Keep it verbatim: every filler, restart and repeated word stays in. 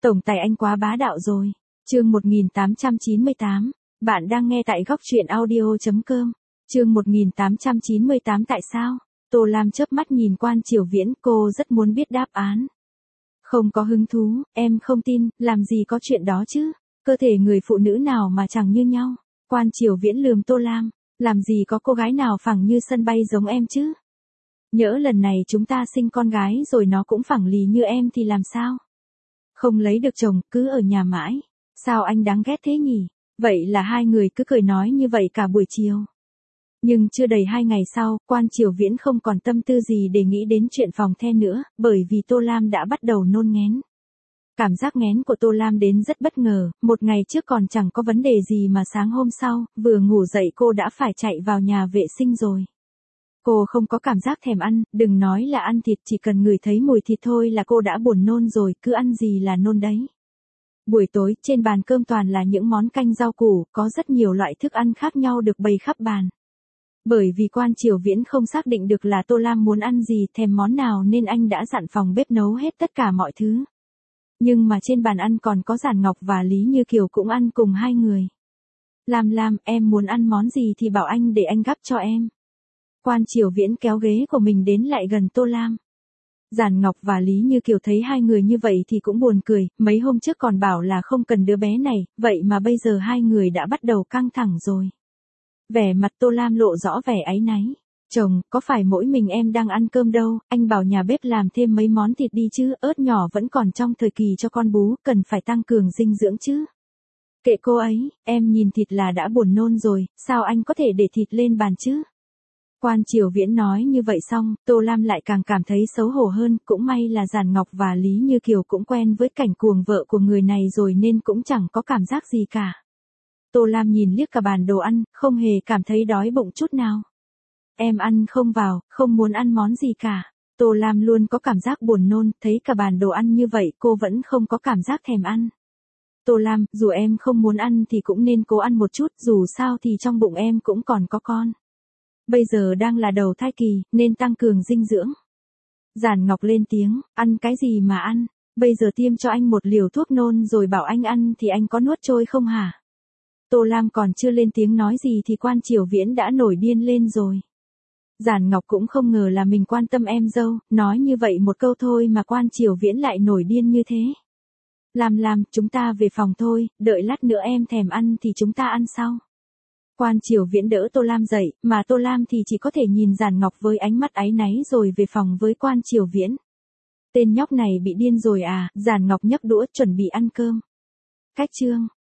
Tổng tài anh quá bá đạo rồi. Chương một nghìn tám trăm chín mươi tám. Bạn đang nghe tại góc truyện audio chấm com. Chương một nghìn tám trăm chín mươi tám tại sao? Tô Lam chớp mắt nhìn Quan Triều Viễn, cô rất muốn biết đáp án. Không có hứng thú, em không tin, làm gì có chuyện đó chứ. Cơ thể người phụ nữ nào mà chẳng như nhau. Quan Triều Viễn lườm Tô Lam, làm gì có cô gái nào phẳng như sân bay giống em chứ. Nhỡ lần này chúng ta sinh con gái rồi nó cũng phẳng lì như em thì làm sao? Không lấy được chồng, cứ ở nhà mãi. Sao anh đáng ghét thế nhỉ? Vậy là hai người cứ cười nói như vậy cả buổi chiều. Nhưng chưa đầy hai ngày sau, Quan Triều Viễn không còn tâm tư gì để nghĩ đến chuyện phòng the nữa, bởi vì Tô Lam đã bắt đầu nôn nghén. Cảm giác nghén của Tô Lam đến rất bất ngờ, một ngày trước còn chẳng có vấn đề gì mà sáng hôm sau, vừa ngủ dậy cô đã phải chạy vào nhà vệ sinh rồi. Cô không có cảm giác thèm ăn, đừng nói là ăn thịt, chỉ cần ngửi thấy mùi thịt thôi là cô đã buồn nôn rồi, cứ ăn gì là nôn đấy. Buổi tối, trên bàn cơm toàn là những món canh rau củ, có rất nhiều loại thức ăn khác nhau được bày khắp bàn. Bởi vì Quan Triều Viễn không xác định được là Tô Lam muốn ăn gì, thèm món nào nên anh đã dặn phòng bếp nấu hết tất cả mọi thứ. Nhưng mà trên bàn ăn còn có Giản Ngọc và Lý Như Kiều cũng ăn cùng hai người. Lam Lam, em muốn ăn món gì thì bảo anh để anh gắp cho em. Quan Triều Viễn kéo ghế của mình đến lại gần Tô Lam. Giản Ngọc và Lý Như Kiều thấy hai người như vậy thì cũng buồn cười, mấy hôm trước còn bảo là không cần đứa bé này, vậy mà bây giờ hai người đã bắt đầu căng thẳng rồi. Vẻ mặt Tô Lam lộ rõ vẻ áy náy. Chồng, có phải mỗi mình em đang ăn cơm đâu, anh bảo nhà bếp làm thêm mấy món thịt đi chứ, ớt nhỏ vẫn còn trong thời kỳ cho con bú, cần phải tăng cường dinh dưỡng chứ. Kệ cô ấy, em nhìn thịt là đã buồn nôn rồi, sao anh có thể để thịt lên bàn chứ? Quan Triều Viễn nói như vậy xong, Tô Lam lại càng cảm thấy xấu hổ hơn, cũng may là Giản Ngọc và Lý Như Kiều cũng quen với cảnh cuồng vợ của người này rồi nên cũng chẳng có cảm giác gì cả. Tô Lam nhìn liếc cả bàn đồ ăn, không hề cảm thấy đói bụng chút nào. Em ăn không vào, không muốn ăn món gì cả. Tô Lam luôn có cảm giác buồn nôn, thấy cả bàn đồ ăn như vậy cô vẫn không có cảm giác thèm ăn. Tô Lam, dù em không muốn ăn thì cũng nên cố ăn một chút, dù sao thì trong bụng em cũng còn có con. Bây giờ đang là đầu thai kỳ, nên tăng cường dinh dưỡng. Giản Ngọc lên tiếng, ăn cái gì mà ăn, bây giờ tiêm cho anh một liều thuốc nôn rồi bảo anh ăn thì anh có nuốt trôi không hả? Tô Lam còn chưa lên tiếng nói gì thì Quan Triều Viễn đã nổi điên lên rồi. Giản Ngọc cũng không ngờ là mình quan tâm em dâu, nói như vậy một câu thôi mà Quan Triều Viễn lại nổi điên như thế. Làm làm, chúng ta về phòng thôi, đợi lát nữa em thèm ăn thì chúng ta ăn sau. Quan Triều Viễn đỡ Tô Lam dậy, mà Tô Lam thì chỉ có thể nhìn Giản Ngọc với ánh mắt áy náy rồi về phòng với Quan Triều Viễn. Tên nhóc này bị điên rồi à, Giản Ngọc nhấc đũa chuẩn bị ăn cơm. Cách chương.